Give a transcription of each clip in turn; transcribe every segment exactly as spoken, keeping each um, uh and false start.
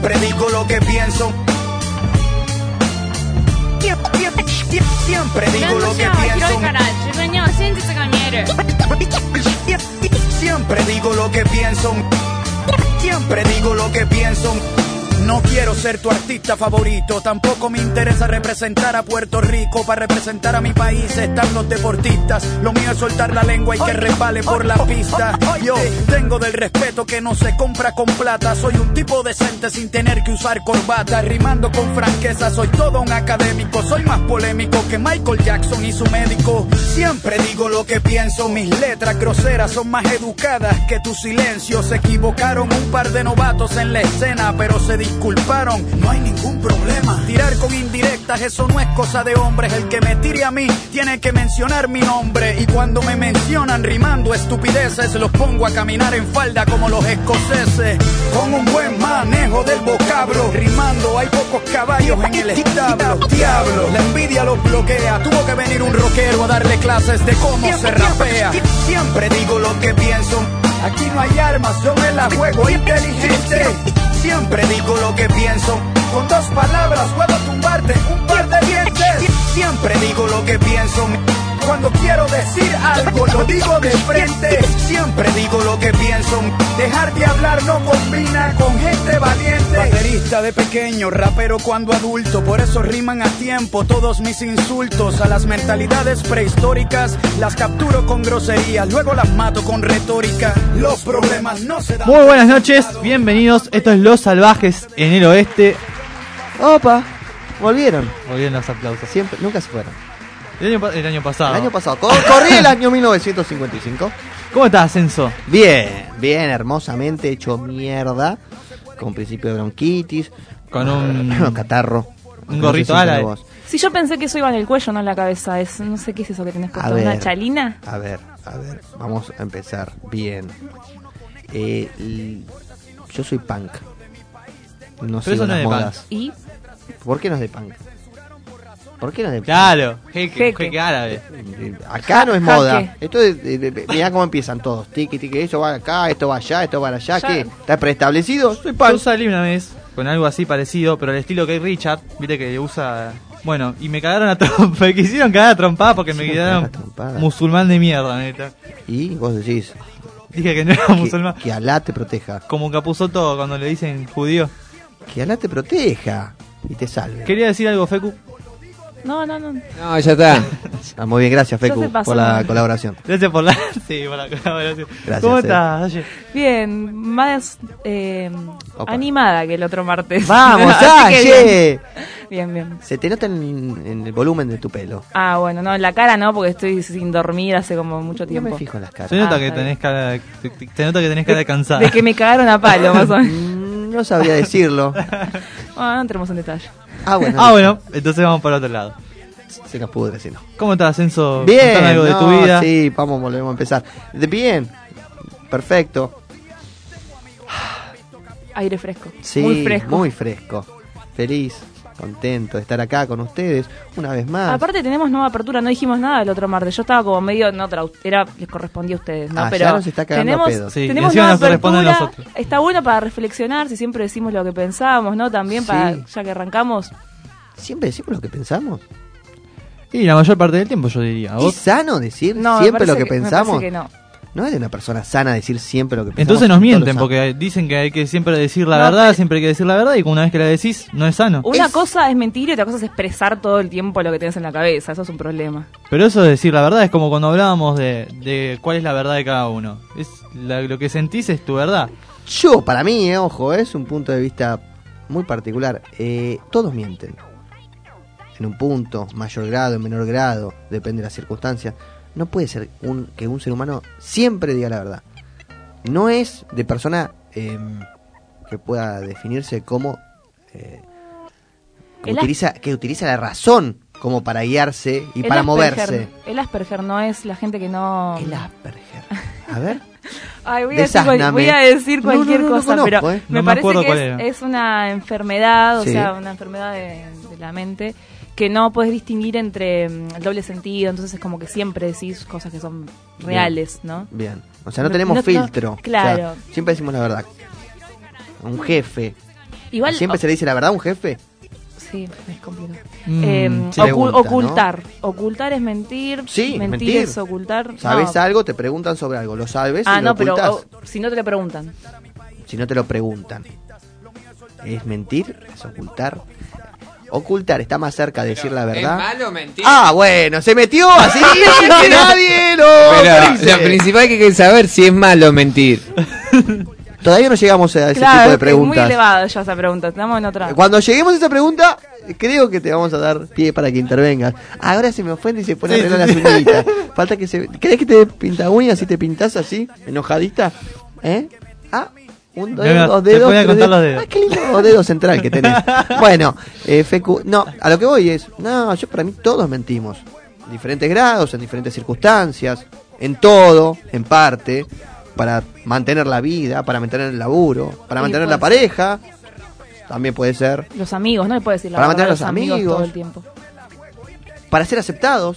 Siempre digo lo que pienso. Siempre digo lo que pienso. Siempre digo lo que pienso. Siempre digo lo que pienso. No quiero ser tu artista favorito, tampoco me interesa representar a Puerto Rico. Para representar a mi país están los deportistas. Lo mío es soltar la lengua y que resbale por la pista. Yo tengo del respeto que no se compra con plata. Soy un tipo decente sin tener que usar corbata. Rimando con franqueza, soy todo un académico. Soy más polémico que Michael Jackson y su médico. Siempre digo lo que pienso. Mis letras groseras son más educadas que tu silencio. Se equivocaron un par de novatos en la escena, pero se disculparon, no hay ningún problema. Tirar con indirectas, eso no es cosa de hombres. El que me tire a mí tiene que mencionar mi nombre. Y cuando me mencionan rimando estupideces, los pongo a caminar en falda como los escoceses. Con un buen manejo del vocablo, rimando hay pocos caballos en el establo. Diablo, la envidia los bloquea. Tuvo que venir un rockero a darle clases de cómo se rapea. Siempre digo lo que pienso. Aquí no hay armas, yo me la juego inteligente. Siempre digo lo que pienso. Con dos palabras puedo tumbarte un par de dientes. Siempre digo lo que pienso. Cuando quiero decir algo lo digo de frente. Siempre digo lo que pienso. Dejar de hablar no combina con gente valiente. Baterista de pequeño, rapero cuando adulto. Por eso riman a tiempo todos mis insultos. A las mentalidades prehistóricas las capturo con groserías, luego las mato con retórica. Los problemas no se dan. Muy buenas noches, bienvenidos. Esto es Los Salvajes en el Oeste. Opa, volvieron. Volvieron los aplausos. Siempre, nunca se fueron. El año, el año pasado. El año pasado. Cor- corrí el año mil novecientos cincuenta y cinco. ¿Cómo estás, Censo? Bien, bien, hermosamente hecho mierda. Con principio de bronquitis. Con un catarro. Un gorrito ala. Si yo pensé que eso iba en el cuello, no en la cabeza. Es, no sé qué es eso que tenés puesto. ¿Una chalina? A ver, a ver, vamos a empezar bien. Eh, l- yo soy punk. No sé eso no las es de modas. ¿Y? ¿Por qué no es de punk? ¿Por qué no es de punk? Claro, jeque, Jeque. jeque árabe. Acá no es Jaque. moda. Esto es, eh, eh, mirá cómo empiezan todos. Tiki, tiki, eso va acá, esto va allá, esto va allá. Ya. ¿Qué? ¿Está preestablecido? Soy Yo punk. salí una vez con algo así parecido, pero al estilo que Richard, viste que usa... Bueno, y me cagaron a trompa, me quisieron cagar a trompada porque me Sí, quedaron trompada. musulmán de mierda, neta. Y vos decís Dije que no era que, musulmán. que Alá te proteja. Como Capuzoto cuando le dicen judío. Que Alá te proteja y te salve. Quería decir algo, Fecu. No, no, no. No, ya está. Ah, muy bien, gracias Ya Fecu se pasó, por la ¿no? colaboración. Gracias por la... Sí, por la colaboración. Gracias, ¿Cómo eh. estás, Oye? Bien, más eh, Opa. animada que el otro martes. ¡Vamos, Así que Aye! bien, bien. Se te nota en, en el volumen de tu pelo. Ah, bueno, no, en la cara no, porque estoy sin dormir hace como mucho No tiempo. me fijo en las caras. Se nota Ah, que está tenés cara... te- te- Se nota que tenés cara cansada. De que me cagaron a palo, más o menos. Mm, No sabría decirlo. Ah, no entremos en detalle. Ah, bueno. Ah, bueno, entonces vamos para otro lado. Se nos pudre, si no. ¿Cómo estás, Censo? Bien, Contame algo de no, tu vida. sí, vamos, volvemos a empezar. De bien, perfecto. Aire fresco. Sí, Muy fresco. muy fresco. Feliz, contento de estar acá con ustedes una vez más. Aparte tenemos nueva apertura, no dijimos nada el otro martes. Yo estaba como medio, no, tra- era les correspondía a ustedes, ¿no? Ah, Pero ya nos está cagando tenemos, a pedo. Sí, tenemos encima nueva nos corresponde a apertura. nosotros. Está bueno para reflexionar, si siempre decimos lo que pensábamos, ¿no? También Sí. para, ya que arrancamos. Siempre decimos lo que pensamos. Y la mayor parte del tiempo, yo diría. ¿A ¿Es vos? sano decir No, me siempre lo parece que, me parece pensamos? que no. No es de una persona sana decir siempre lo que pensamos. Entonces nos todos mienten, los porque dicen que hay que siempre decir la No, verdad, pero- siempre hay que decir la verdad, y una vez que la decís, no es sano. Una Es- cosa es mentir y otra cosa es expresar todo el tiempo lo que tienes en la cabeza. Eso es un problema. Pero eso de decir la verdad es como cuando hablábamos de, de cuál es la verdad de cada uno. Es la- lo que sentís es tu verdad. Yo, para mí, eh, ojo, es un punto de vista muy particular. Eh, todos mienten. En un punto, mayor grado, en menor grado, depende de las circunstancias. No puede ser un, que un ser humano siempre diga la verdad. No es de persona eh, que pueda definirse como eh, que, El utiliza, que utiliza la razón como para guiarse y El para Asperger- moverse. El Asperger no es la gente que no... El Asperger. A ver. Ay, voy, a decir, cual- Desásname. voy a decir No, no, cualquier no, no cosa, conozco, pero eh. me No me parece acuerdo que cuál es, era. es una enfermedad, o Sí. sea, una enfermedad de, de la mente, que no puedes distinguir entre mm, el doble sentido, entonces es como que siempre decís cosas que son reales, ¿no? Bien. O sea, no No- tenemos no- filtro. no- claro. O sea, siempre decimos la verdad. Un jefe Igual, ¿Siempre o- se le dice la verdad a un jefe? Sí, es complicado. Mm, Eh, sí. ocu- Pregunta, ocultar. Ocultar es mentir. Sí, mentir, mentir. es ocultar. ¿Sabes no. algo? Te preguntan sobre algo. ¿Lo sabes Ah, y lo no, pero ocultas? o- si no te lo preguntan. Si no te lo preguntan. ¿Es mentir? ¿Es ocultar? Ocultar está más cerca de decir la ¿Es verdad. malo mentir? Ah, bueno, se metió así sin que nadie lo Pero dice. lo principal que hay que saber si es malo mentir. Todavía no llegamos a ese Claro, tipo de es que es muy preguntas. elevado ya esa pregunta. Estamos en otra. Cuando lleguemos a esa pregunta, creo que te vamos a dar pie para que intervengas. Ahora se me ofende y se pone a Sí, arreglar sí, las uñitas. Falta que se... ¿Querés que te pinta uñas y te pintás así, enojadita? ¿Eh? Ah, un dedo, Mira, dos te dedos, voy a tres contar dedos. los dedos. Ah, qué lindo los dedos central que tenés. Bueno, eh, Fecu, no, a lo que voy es, no, yo para mí todos mentimos. En diferentes grados, en diferentes circunstancias, en todo, en parte, para mantener la vida, para mantener el laburo, para Sí, mantener puede la pareja, también puede ser. Los amigos, no le puedes decir la Para verdad a mantener los los amigos, amigos. todo el tiempo. Para ser aceptados,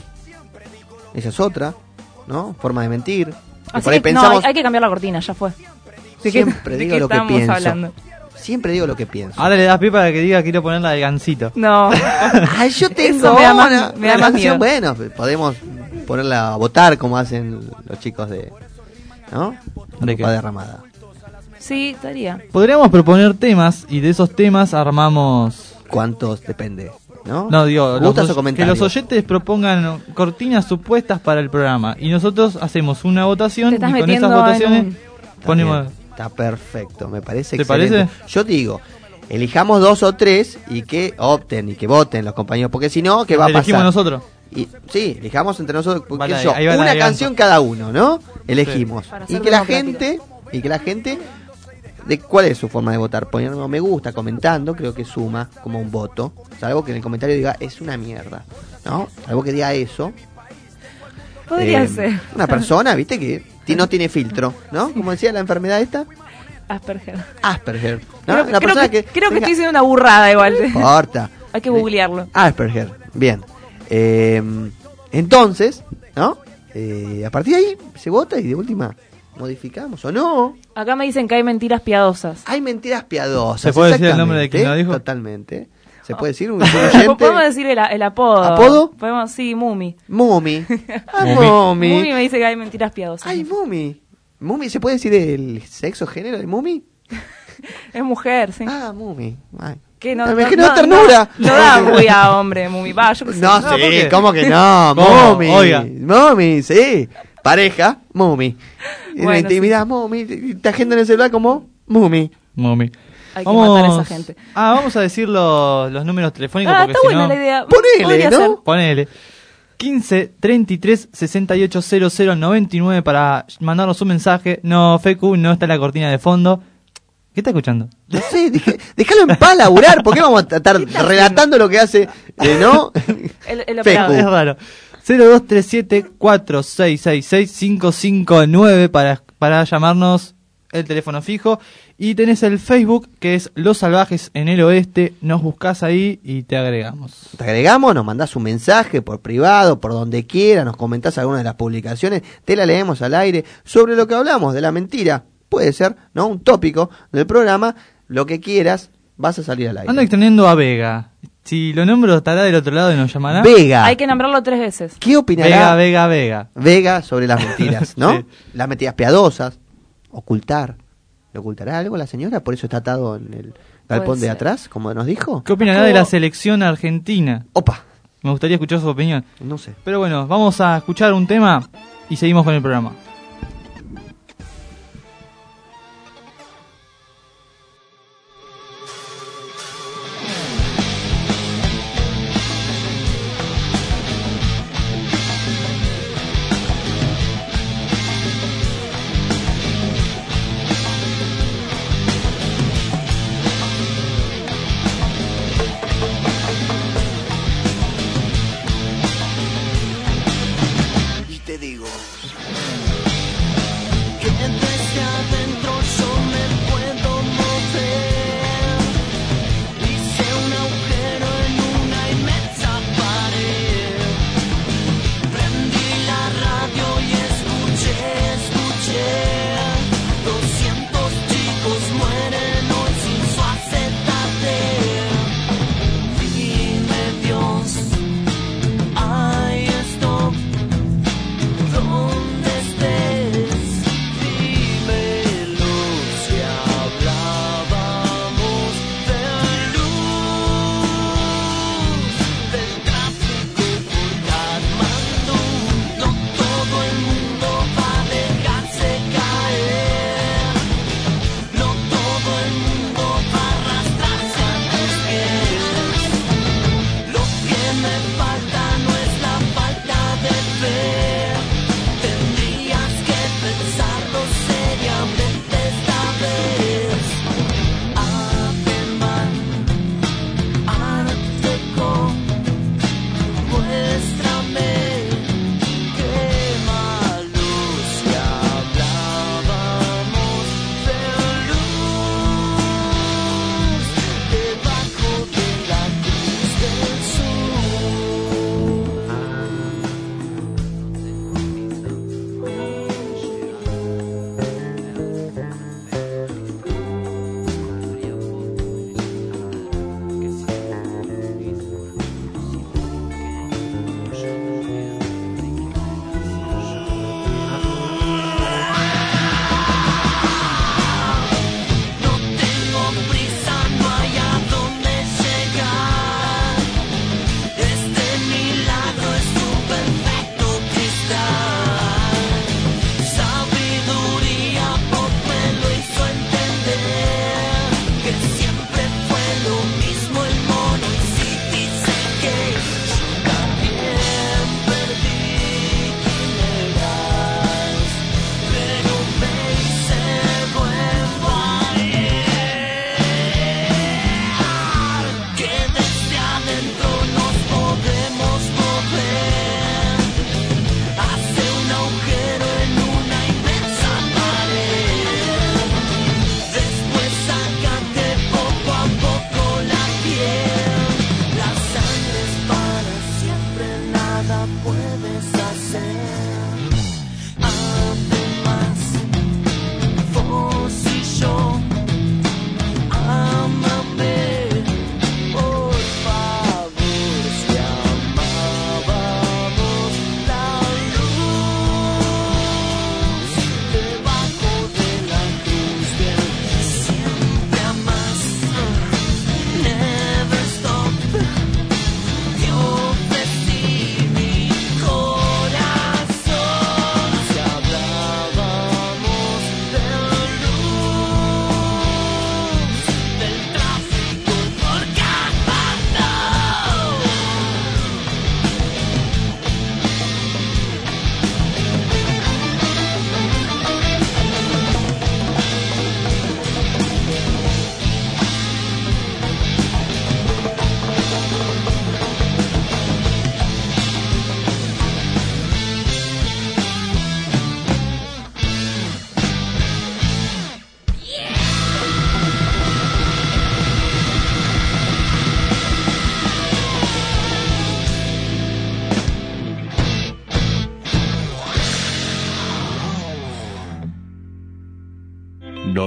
esa es otra, ¿no? Forma de mentir. Que Así por ahí que, no, pensamos, hay, hay que cambiar la cortina, ya fue. ¿De qué- siempre de digo qué lo que estamos pienso. hablando? Siempre digo lo que pienso. Ahora le das pie para que diga quiero ponerla de gancito. No. Ay, yo tengo Eso me da más- una, me da una más canción, miedo. bueno, podemos ponerla a votar como hacen los chicos de, ¿no? ¿De qué? Copa derramada. Sí, estaría. Podríamos proponer temas y de esos temas armamos... ¿Cuántos? Depende, ¿no? No, digo, los ¿Gustas oy- o que comentarios? los oyentes propongan cortinas supuestas para el programa y nosotros hacemos una votación Te y estás con metiendo esas en votaciones un- Está ponemos... bien, está perfecto, me parece ¿Te excelente. parece? Yo digo, elijamos dos o tres y que opten y que voten los compañeros, porque si no, ¿qué va a pasar? Elegimos nosotros. Y, sí, elijamos entre nosotros, porque Vale, qué sé yo, ahí va la una alianza. canción cada uno, ¿no? Elegimos. Para Y ser que la democrático. gente, y que la gente, de cuál es su forma de votar, poniendo me gusta, comentando, creo que suma como un voto. Salvo que en el comentario diga, es una mierda, ¿no? Salvo que diga eso. Podría Eh, ser. Una persona, viste, que ti- no tiene filtro, ¿no? Como decía la enfermedad esta, Asperger. Asperger. ¿no? Creo, Una creo persona que, que, creo que tenga- estoy diciendo una burrada igual. No importa. Hay que googlearlo. Asperger, bien. Eh, entonces, ¿no? Eh, a partir de ahí se vota y de última modificamos o no. Acá me dicen que hay mentiras piadosas. Hay mentiras piadosas. ¿Se puede decir el nombre de quien lo exactamente, dijo? Totalmente. Se puede decir un oyente. Podemos decir el, el apodo. ¿Apodo? Podemos, sí, Mumi. Mumi. Ah, Mumi. Mumi Mumi. me dice que hay mentiras piadosas. Ay, Mumi. Mumi, ¿se puede decir el sexo género de Mumi? Es mujer, sí. Ah, Mumi. Ay. Que no, Me no, imagino no, ternura. No, no da muy a hombre, Mumi. Va, yo qué sé. No, No, ¿por sí, qué? ¿cómo que no? ¿Cómo? Mumi. Oiga. Mumi, sí. Pareja, Mumi. En la Bueno, intimidad, Mumi. y Te agenda en el celular como Mumi. Mami. Hay que matar a esa gente. Ah, vamos a decir los, los números telefónicos Ah, porque está si buena no... la idea. Ponele, Podría ¿no? ser. Ponele. quince, treinta y tres, sesenta y ocho, cero cero, noventa y nueve para mandarnos un mensaje. No, Fecu, no está la cortina de fondo. ¿Qué está escuchando? No sé, deje- déjalo en paz laburar. ¿Por qué vamos a estar relatando lo que hace, eh, no? El, el Fecu. operador. Es raro. cero dos tres siete, cuatro seis seis seis, cinco cinco nueve para, para llamarnos, el teléfono fijo. Y tenés el Facebook, que es Los Salvajes en el Oeste. Nos buscás ahí y te agregamos. Te agregamos, nos mandás un mensaje por privado, por donde quiera, nos comentás alguna de las publicaciones, te la leemos al aire sobre lo que hablamos de la mentira. Puede ser, ¿no? Un tópico del programa, lo que quieras, vas a salir al aire. Ando extendiendo a Vega. Si lo nombro, estará del otro lado y nos llamará. Vega. Hay que nombrarlo tres veces. ¿Qué opinará Vega, Vega, Vega. Vega sobre las mentiras, ¿no? Sí. Las mentiras piadosas, ocultar. ¿Le ocultará algo a la señora? Por eso está atado en el galpón Puede de ser. atrás, como nos dijo. ¿Qué opinará de la selección argentina? Opa, Me gustaría escuchar su opinión. no sé. Pero bueno, vamos a escuchar un tema y seguimos con el programa. Y te digo,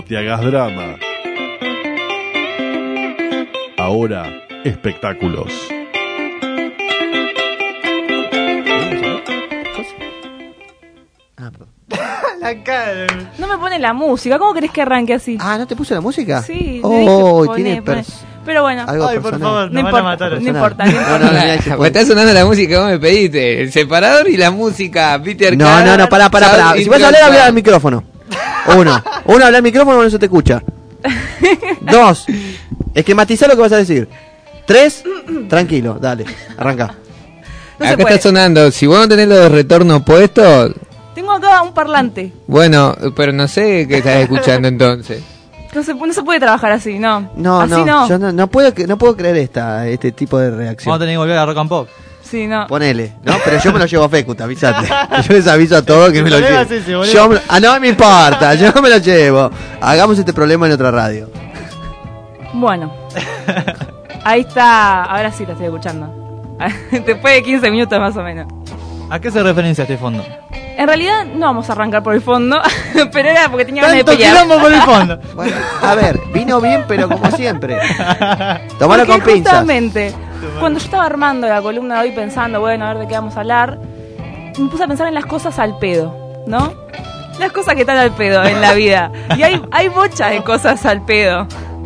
te hagas drama. Ahora, espectáculos. Ah, perdón. La cara. No me pone la música. ¿Cómo querés que arranque así? Ah, ¿no te puso la música? Sí, le dije, Oh, poné, tiene poné. pers- Pero bueno, algo Ay, por personal. favor, no nos van a importa, matar. no importa, no No, importa. no, no, mira, se Pues puede- está sonando la música que vos me pediste. El separador y la música. Peter No, Carr, no, no, pará, pará, pará. South Si vas a hablar, Intro- habla al micrófono. Uno. Uno, habla al micrófono, no se te escucha. Dos. Esquematizá lo que vas a decir. Tres. Tranquilo, dale, arranca. no se Acá puede. está sonando. Si vos no tenés los retornos puestos, Tengo acá un parlante. bueno, pero no sé qué estás escuchando entonces. No se, no se puede trabajar así, no. No, así no, no. yo no, no puedo, que- no puedo creer esta, este tipo de Vamos a reacción. tener que volver a Rock and Pop. Sí, no. Ponele, ¿no? Pero yo me lo llevo a Fecut, avísate. Yo les aviso a todos que me lo El problema llevo. es ese, boludo. Yo me- ah, no me importa, yo me lo llevo. Hagamos este problema en otra radio. Bueno. Ahí está. Ahora sí la estoy escuchando. Después de quince minutos más o menos. ¿A qué se referencia este fondo? En realidad no vamos a arrancar por el fondo, pero era porque tenía ganas de Tanto pelear. quilombo por el fondo. Bueno, a ver, vino bien, pero como siempre. Tomalo Porque con pinzas. justamente, cuando yo estaba armando la columna de hoy pensando, bueno, a ver de qué vamos a hablar, me puse a pensar en las cosas al pedo, ¿no? Las cosas que están al pedo en la vida. Y hay, hay bochas de cosas al pedo.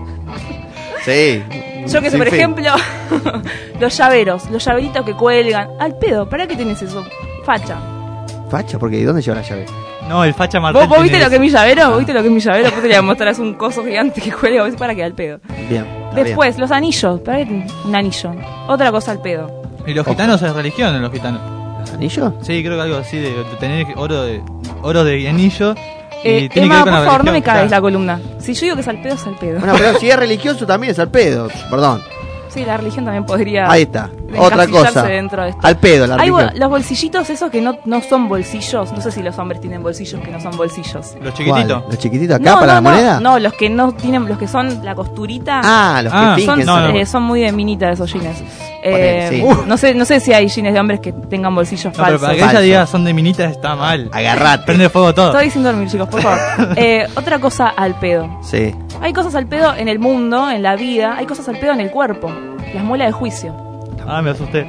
Sí. Yo que sé, sin por fin. ejemplo, los llaveros, los llaveritos que cuelgan. Al pedo, ¿para qué tenés eso? Facha. Facha, porque ¿y dónde lleva la llave? No, el facha Martel. ¿Vos, vos viste tiene lo que es eso. mi llavero? ¿Vos viste lo que es mi llavero? Después te voy a mostrar, es un coso gigante que cuelga, vos decís, para que al pedo. Bien. está Después, los anillos. ¿Para qué tenés un anillo? Otra cosa al pedo. Y los gitanos es religión en los gitanos. bien. ¿Los anillos? Sí, creo que algo así de, de tener oro de oro de anillo. Y Eh, tiene Emma, que ver por con la favor, no me religión, cagues la claro. columna. Si yo digo que es al pedo, es al pedo. Bueno, pero si es religioso también es al pedo. Perdón. Sí, la religión también podría. Ahí está. de Otra encasillarse cosa. dentro de esto. Al pedo, la Hay religión. bo- los bolsillitos esos que no, no son bolsillos. No sé si los hombres tienen bolsillos que no son bolsillos. Los ¿Cuál? chiquititos. ¿Los chiquititos acá no, para no, la no, moneda? No, los que no tienen, los que son la costurita. Ah, los Ah, que son, fingen. no, no. eh, son muy de minita esos jeans. Ponele, Eh, sí. uh, no sé, no sé si hay jeans de hombres que tengan bolsillos No, pero falsos. para que Falso. ella diga son de minita está mal. Agarrate. Prende fuego todo. Estoy sin dormir, chicos, por favor. Eh, otra cosa al pedo. Sí. Hay cosas al pedo en el mundo, en la vida. Hay cosas al pedo en el cuerpo. Las muelas de juicio. Ah, me asusté.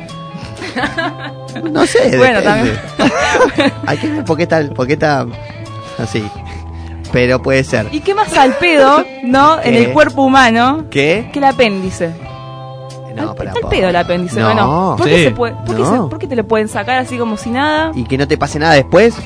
No sé. Bueno, depende. Hay que ver por qué está, por qué está así. Pero puede ser. ¿Y qué más al pedo, no? En ¿Qué? el cuerpo humano ¿Qué? que el apéndice. No, Al- pará, está al po. pedo el apéndice, No. ¿o no? ¿Por, Sí. qué se puede, por, qué No. se- por qué te lo pueden sacar así como si nada? ¿Y que no te pase nada después?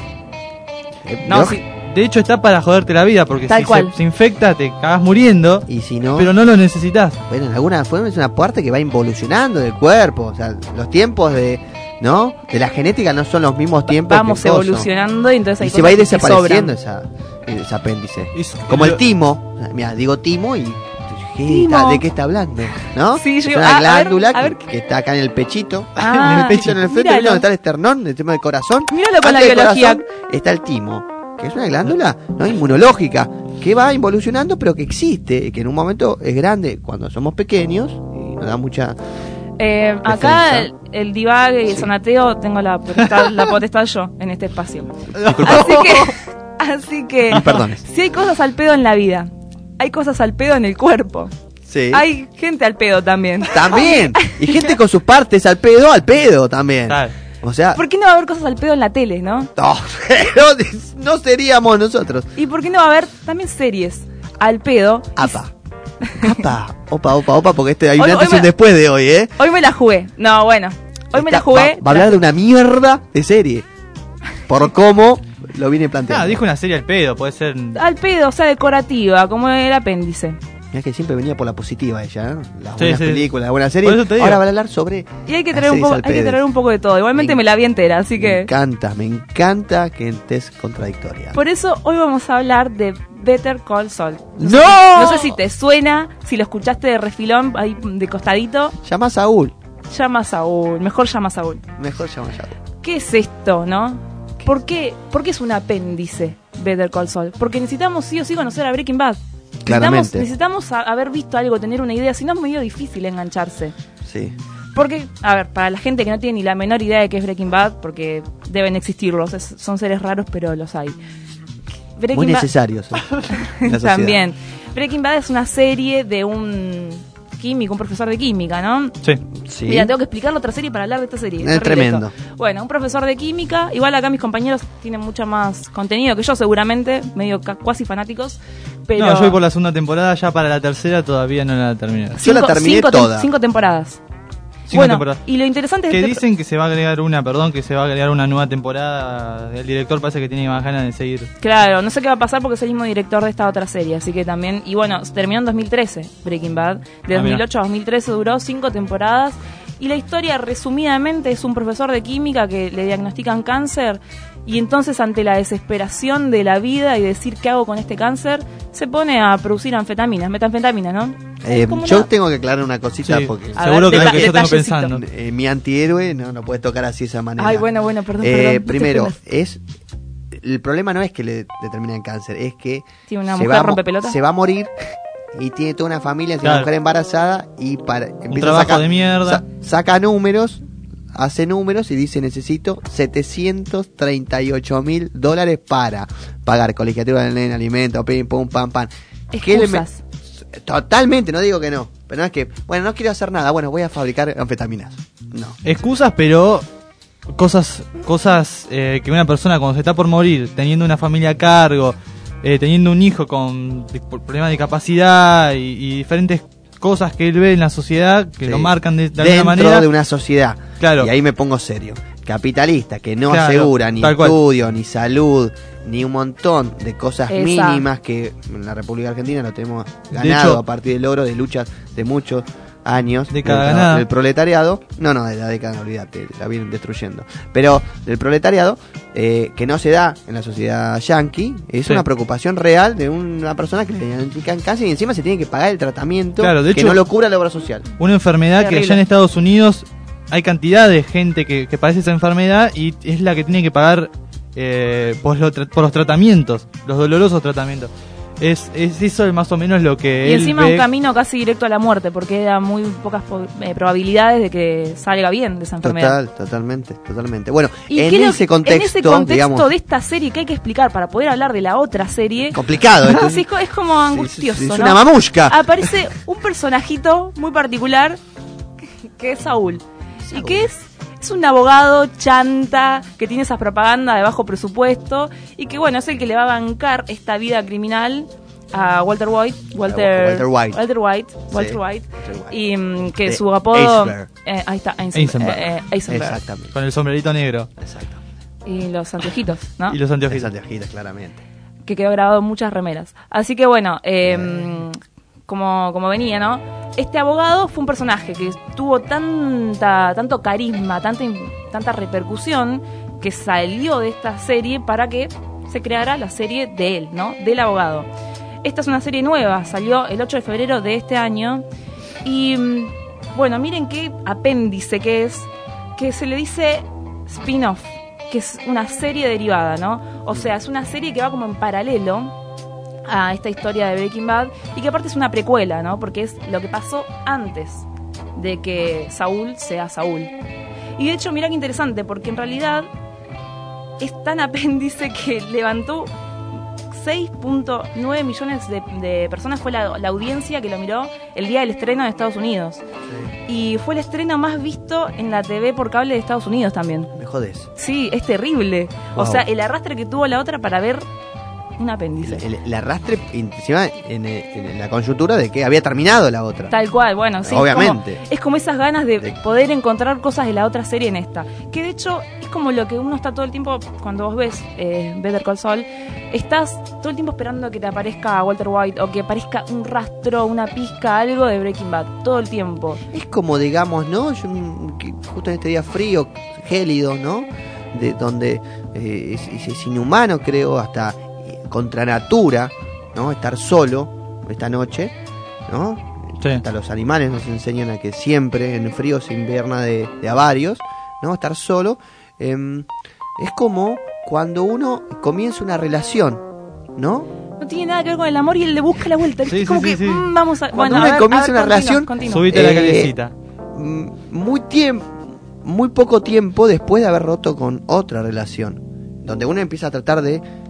Eh, No, ¿no? sí. De hecho está para joderte la vida porque Tal si cual. se, se infecta te cagas muriendo, Y si no, pero no lo necesitas. bueno, en alguna forma es una parte que va involucionando del cuerpo. O sea, los tiempos de, ¿no? De la genética no son los mismos tiempos. Vamos que el coso. evolucionando y entonces hay Y se va a ir cosas que desapareciendo sobran. esa, ese apéndice. Es- Como el lo- timo. Mira, digo timo y. ¿qué Timo. está- ¿De qué está hablando? ¿No? Sí, es yo- una ah, a ver, glándula a ver que, qué- que está acá en el pechito. Ah, en el pechito, en el frente, míralo. donde está el esternón, el tema del corazón. Míralo con la Antes del biología. corazón está el timo, que es una glándula no inmunológica, que va involucionando, pero que existe, y que en un momento es grande cuando somos pequeños y nos da mucha. Eh, acá el, Defensa. el divague y el Sí. sonateo tengo la potestad, la potestad yo en este espacio. Disculpa. Así que, así que, Mil perdones. si hay cosas al pedo en la vida, hay cosas al pedo en el cuerpo. Sí. Hay gente al pedo también. También. Y gente con sus partes al pedo, al pedo también. Claro. O sea, ¿Por qué no va a haber cosas al pedo en la tele, no? no, pero no seríamos nosotros. ¿Y por qué no va a haber también series al pedo? Apa. Apa. Opa, opa, opa, porque este hay Hoy- un antes hoy y un me- después de hoy, ¿eh? Hoy me la jugué. No, bueno. Hoy me la Está- jugué. Va, va a hablar de una mierda de serie. Por cómo lo viene planteando. Ah, dijo una serie al pedo, puede ser. Al pedo, o sea, decorativa, como el apéndice. Mirá que siempre venía por la positiva ella, ¿eh? Las Sí, buenas sí. películas, las buenas series. Por eso te digo. Ahora va a hablar sobre. Y hay que las traer un series poco, al hay que pedo. traer un poco de todo. Igualmente Me- me la vi entera, así Me que encanta, me encanta que estés contradictoria. por eso hoy vamos a hablar de Better Call Saul. ¡No! sé si- no sé si te suena, si lo escuchaste de refilón ahí de costadito. Llama a Saúl. Llama a Saúl, mejor llama a Saúl. Mejor llama a Saúl. ¿Qué es esto, no? ¿Por qué, ¿Por qué es un apéndice Better Call Saul? Porque necesitamos sí o sí conocer a Breaking Bad. Necesitamos, Claramente. necesitamos a- haber visto algo, tener una idea, si no es medio difícil engancharse. Sí. Porque, a ver, para la gente que no tiene ni la menor idea de qué es Breaking Bad, porque deben existirlos, es- son seres raros, pero los hay. Breaking Muy Bad- necesarios. ¿eh? en la sociedad. También. Breaking Bad es una serie de un químico, un profesor de química, ¿no? Sí. Sí. Mira, tengo que explicar la otra serie para hablar de esta serie. Es terrible tremendo. esto. Bueno, un profesor de química. Igual acá mis compañeros tienen mucho más contenido que yo, seguramente, medio ca- cuasi fanáticos. Pero No, yo voy por la segunda temporada, ya para la tercera todavía no la terminé. Yo la terminé cinco tem- toda. Cinco temporadas. Cinco bueno, temporadas. y lo interesante es Que este- dicen que se va a agregar una, perdón, que se va a agregar una nueva temporada. El director parece que tiene más ganas de seguir. Claro, no sé qué va a pasar porque es el mismo director de esta otra serie, así que también... Y bueno, terminó en dos mil trece, Breaking Bad. De Ah, dos mil mira. ocho a dos mil trece duró cinco temporadas. Y la historia, resumidamente, es un profesor de química que le diagnostican cáncer. Y entonces, ante la desesperación de la vida y decir qué hago con este cáncer, se pone a producir anfetaminas, metanfetaminas, ¿no? Eh, Es como yo una- tengo que aclarar una cosita Sí, porque A seguro ver, que es lo deta- que yo tengo detallecito. pensando. eh, mi antihéroe no no puede tocar así de esa manera. Ay, bueno, bueno, perdón, Eh, perdón. No te primero, ofendas. es el problema no es que le determinan cáncer, es que Tiene una se, mujer va a, mo- rompepelota. se va a morir y tiene toda una familia, tiene una Claro. mujer embarazada y para empieza a trabajo sacar- de mierda. sa- saca números, hace números y dice necesito setecientos treinta y ocho mil dólares para pagar colegiatura del nene, alimentos, pim, pum, pam, pam. ¿Qué le me- Excusas. Totalmente, no digo que no, pero no es que, bueno, no quiero hacer nada, bueno, voy a fabricar anfetaminas. No. Excusas, pero cosas cosas eh, que una persona cuando se está por morir, teniendo una familia a cargo, eh, teniendo un hijo con di- por problemas de discapacidad y, y diferentes cosas que él ve en la sociedad que Sí. lo marcan de, de Dentro alguna manera. de una sociedad. Claro. Y ahí me pongo serio. Capitalista, que no Claro, asegura ni tal cual. estudio, ni salud, ni un montón de cosas Esa. mínimas que en la República Argentina lo tenemos De ganado hecho- a partir del logro de luchas de muchos años Década del, ganada. del proletariado. No, no, de la década, no, olvídate, la vienen destruyendo. Pero del proletariado, eh, que no se da en la sociedad yanqui, es Sí. una preocupación real de una persona que le diagnostican cáncer y encima se tiene que pagar el tratamiento Claro, de que hecho- no lo cubra la obra social. Una enfermedad que Terrible. allá en Estados Unidos hay cantidad de gente que, que padece esa enfermedad y es la que tiene que pagar eh, por, los tra- por los tratamientos, los dolorosos tratamientos. Es, es eso más o menos lo que Y él encima ve. un camino casi directo a la muerte, porque da muy pocas po- eh, probabilidades de que salga bien de esa enfermedad. Total, totalmente, totalmente. Bueno, Y en creo ese que contexto, en ese contexto digamos, de esta serie que hay que explicar para poder hablar de la otra serie, complicado. esto. sí, es, co- es como angustioso, es ¿no? una mamushka. Aparece un personajito muy particular que es Saúl. ¿Y qué es? Es un abogado chanta que tiene esas propagandas de bajo presupuesto y que, bueno, es el que le va a bancar esta vida criminal a Walter White. Walter, Walter White. Walter White. Walter Sí, White. Walter White. Y mm, que De su apodo... Iceberg. eh, ahí está, Eisenberg. Eisenberg. Eh, eh, Eisenberg. Exactamente. Con el sombrerito negro Exacto. Y los anteojitos, ¿no? y los anteojitos. Esas anteojitas, claramente. Que quedó grabado en muchas remeras. Así que bueno, eh, como, como venía, ¿no? Este abogado fue un personaje que tuvo tanta, tanto carisma, tanta, in- tanta repercusión, que salió de esta serie para que se creara la serie de él, ¿no? Del abogado. Esta es una serie nueva, salió el ocho de febrero de este año. Y mm, bueno, miren qué apéndice que es, que se le dice spin-off, que es una serie derivada, ¿no? O sea, es una serie que va como en paralelo a esta historia de Breaking Bad y que aparte es una precuela, ¿no? Porque es lo que pasó antes de que Saúl sea Saúl. Y de hecho, mira qué interesante, porque en realidad es tan apéndice que levantó seis punto nueve millones de, de personas, fue la, la audiencia que lo miró el día del estreno en Estados Unidos. Y fue el estreno más visto en la T V por cable de Estados Unidos también. Me jodes. Sí, es terrible. Wow. O sea, el arrastre que tuvo la otra para ver un apéndice. El, el- el arrastre encima en, en la coyuntura de que había terminado la otra. Tal cual, bueno, sí. es Obviamente. como- Es como, esas ganas de, De- poder encontrar cosas de la otra serie en esta. Que de hecho es como lo que uno está todo el tiempo, cuando vos ves eh, Better Call Saul, estás todo el tiempo esperando que te aparezca Walter White o que aparezca un rastro, una pizca, algo de Breaking Bad. Todo el tiempo. Es como, digamos, ¿no? Yo, mm, que justo en este día frío, gélido, ¿no? De donde eh, es, es- es inhumano, creo, hasta eh, contra natura, ¿no? Estar solo esta noche, ¿no? Sí. Hasta los animales nos enseñan a que siempre en el frío se invierna de, de a varios, ¿no? Estar solo. em, es como cuando uno comienza una relación, ¿no? No tiene nada que ver con el amor y él le busca la vuelta. ¿viste? Sí, como sí, que sí, sí. mm, vamos a. Cuando bueno, uno a ver, comienza a ver, una continúa, relación, continúa. Subite la Eh, calecita. Mm, muy tiempo, muy poco tiempo después de haber roto con otra relación, donde uno empieza a tratar de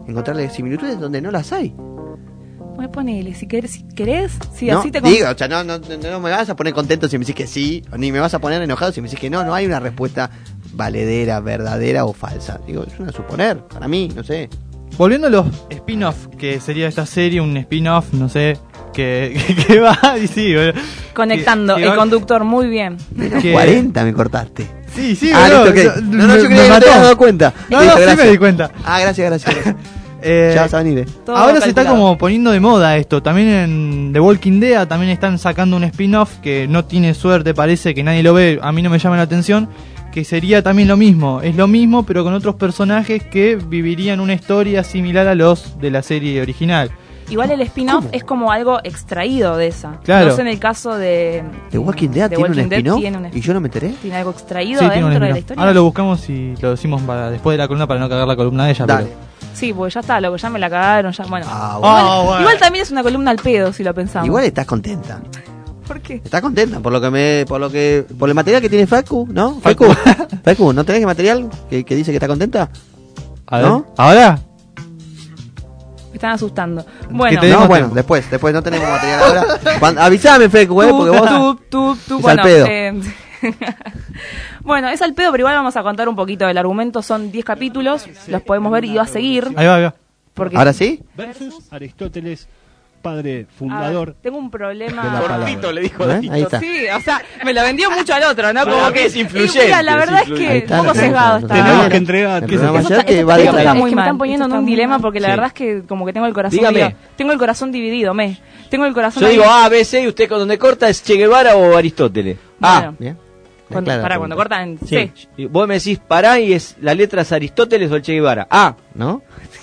encontrarle similitudes donde no las hay. Pues ponele, si querés, si querés, si no, así te... digo, o sea, no, no, no, no me vas a poner contento si me decís que sí, ni me vas a poner enojado si me decís que no. No hay una respuesta valedera, verdadera o falsa. Digo, es una suponer, para mí, no sé. Volviendo a los spin-off, que sería esta serie, un spin-off, no sé, que, que, que va y sí, bueno, Conectando, que- que el va- conductor, muy bien. Menos Que- cuarenta me cortaste. Sí, sí, ah, boludo, listo, ok. no- No, no, yo me- creía me que no te mató. habías dado cuenta. No, Listo, no, sí gracias. me di cuenta. Ah, gracias, gracias. gracias. Eh, Ya vas a venir, eh. Todo Ahora se está calculado. como poniendo de moda esto. También en The Walking Dead también están sacando un spin-off que no tiene suerte, parece que nadie lo ve. A mí no me llama la atención. Que sería también lo mismo. Es lo mismo, pero con otros personajes que vivirían una historia similar a los de la serie original. Igual el spin-off es como algo extraído de esa. Claro. No sé en el caso de... The Walking Dead The tiene Walking un Dead spin-off tiene un- y yo no me enteré. Tiene algo extraído Sí, tiene un adentro de la spin-off. historia. Ahora lo buscamos y lo decimos para después de la columna para no cagar la columna de ella. Dale. pero- Sí, porque ya está, loco, ya me la cagaron, ya, bueno. Ah, igual, bueno. Ah, bueno. igual también es una columna al pedo, si lo pensamos. Igual estás contenta. ¿Por qué? Estás contenta por lo que me, por lo que, por el material que tiene Facu, ¿no? Facu, Facu, ¿no tenés material que, que dice que está contenta? A ver. ¿No? ¿Ahora? Me están asustando. Bueno, te No, demos bueno, tiempo. después, después no tenemos material ahora. Cuando- avisame, Facu, eh, porque vos. tú, tú, tú, Es bueno, al pedo. eh, bueno, es al pedo, pero igual vamos a contar un poquito del argumento. Son diez capítulos, los podemos ver y va a seguir. Ahí va, ahí va. Porque ¿Ahora sí? Versus Aristóteles, padre a ver, fundador tengo un de la problema. palabra. Cortito le dijo ¿Eh? David. Ahí está. Sí, o sea, me lo vendió mucho al otro, ¿no? Para Como mí que es influyente, y mira, la es verdad es Ahí que está, un poco no sesgado tenemos- está. Tenemos no que entregar. El ¿qué es programa esto? ayer que va Esto de está carajo. muy mal. Me están Esto poniendo en está un muy dilema mal. porque la Sí. verdad es que como que tengo el corazón Dígame. dividido. Tengo el corazón dividido, me. Tengo el corazón Yo ahí. digo A, B, C y usted con donde corta es Che Guevara o Aristóteles. Ah, Bueno, Bien. cuando, Clara la para cuando pregunta. cortan, sí. sí. Y vos me decís pará y es la letra es Aristóteles o el Che Guevara. Ah, ¿No?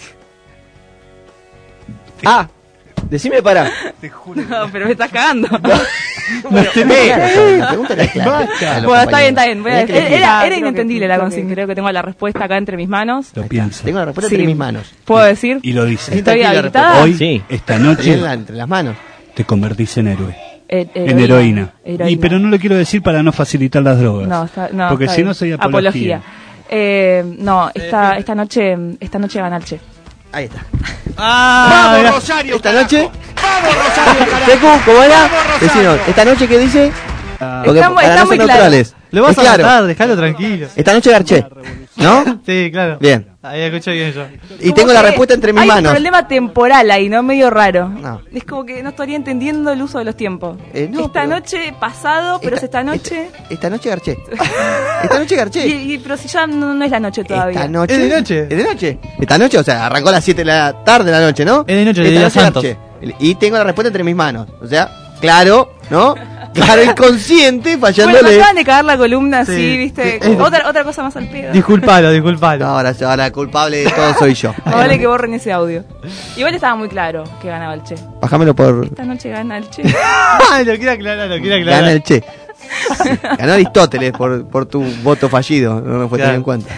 ah. Decime pará. No, pero me estás cagando. Bueno, B. La pregunta era clara. A los Bueno, está bien, está compañeros. bien. Voy a- Tenés que elegir. Era, Creo era que inentendible sí, la creo consigna. que- Creo que tengo la respuesta acá entre mis manos. Lo piensa. Tengo la respuesta Sí. entre mis manos. ¿Puedo decir? Y lo dice. Estoy Tranquila, habilitada. Hoy sí. Esta noche Tenela entre las manos. te convertís en héroe. Eh, En heroína. Heroína. Y, pero no lo quiero decir para no facilitar las drogas. No, está, no, Porque está si bien. no soy apología. Eh, no, esta, esta noche esta noche gana el Che. Ahí está. Ah, mirá. Rosario! Esta noche. ¡Vamos, Rosario, carajo! Fecu, ¿cómo era? ¡Vamos, Rosario! Decinos, esta noche, ¿qué dice? Ah, Porque Está muy- para está no muy ser claro. neutrales. Lo vas Es a claro. matar, dejalo tranquilo. Esta noche garché. ¿No? Sí, claro. Bien. Ahí escuché bien yo. Y tengo la respuesta entre mis hay manos. un problema temporal ahí, ¿no? Medio raro. No. Es como que no estaría entendiendo el uso de los tiempos. Eh, no, esta pero- noche pasado, pero es esta noche. Esta, esta noche garché. Esta noche garché. Y, y- pero si ya no, no es la noche todavía. Esta noche. ¿Es de noche? ¿Es de noche? Esta noche, o sea, arrancó a las siete de la tarde de la noche, ¿no? Es de noche, de Esta Día noche Santos. garché. Y tengo la respuesta entre mis manos. O sea, claro, ¿no? Claro, inconsciente, Bueno, me fallándole. acaban de cagar la columna así, Sí. ¿viste? Sí. Otra, otra cosa más al pedo. Disculpalo, disculpalo. No, ahora, ahora culpable de todo soy yo. No vale que borren ese audio. Igual estaba muy claro que ganaba el Che. Bájamelo por. Esta noche gana el Che. Ay, lo quiero aclarar, lo quiero aclarar. Gana el Che. Sí, ganó Aristóteles por, por tu voto fallido. No nos fue Claro. tenido en cuenta.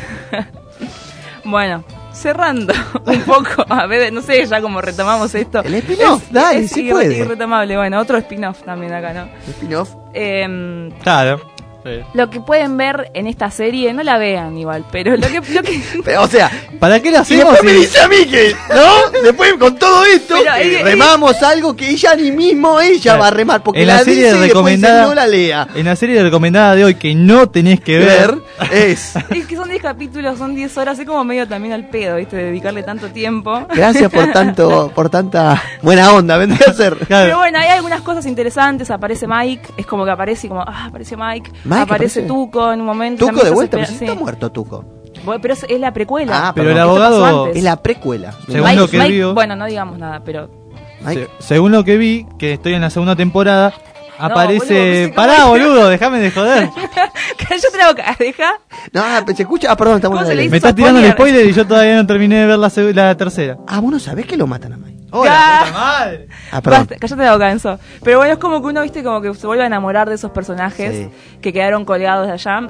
Bueno, cerrando un poco, a ver, no sé ya cómo retomamos esto. El spin-off, Es- dale, es sí irre- puede. irretomable. Bueno, otro spin-off también acá, ¿no? Spin-off. Eh, Claro. Sí. lo que pueden ver en esta serie, no la vean igual, pero lo que... Lo que Pero, o sea, ¿Para qué lo y hacemos? después me si- dice a mí que, ¿no? Después con todo esto, Pero, que eh, remamos algo que ella ni mismo ella Claro. va a remar, porque En la, la serie dice y después recomendada- dice, no la lea. En la serie recomendada de hoy que no tenés que ver. Ver es. es que son diez capítulos, son diez horas, es como medio también al pedo, ¿viste? Dedicarle tanto tiempo. Gracias por tanto, por tanta buena onda, vendría a ser. Claro. Pero bueno, hay algunas cosas interesantes. Aparece Mike, es como que aparece y como, ah, apareció Mike. Mike aparece aparece. Tuco en un momento. Tuco también de estás vuelta, pero espera- si está sí. muerto Tuco. Bueno, pero es, es la precuela. Ah, Pero perdón. el Esto pasó abogado, antes. Es la precuela. Según Mike- lo que Mike- vio- bueno, no digamos nada, pero Mike, Se- según lo que vi, que estoy en la segunda temporada, boludo, aparece. no sé Pará, cómo- boludo, déjame de joder. cállate la boca, deja. No, se escucha. Ah, perdón, estamos ¿Cómo en se el le Me aire. estás tirando el Spoiler. spoiler y yo todavía no terminé de ver la, seg- la tercera. Ah, vos no sabés que lo matan a Mike. Ah. puta madre! Ah, perdón. Basta, cállate la boca, Enzo. Pero bueno, es como que uno, viste, como que se vuelve a enamorar de esos personajes Sí. que quedaron colgados de allá.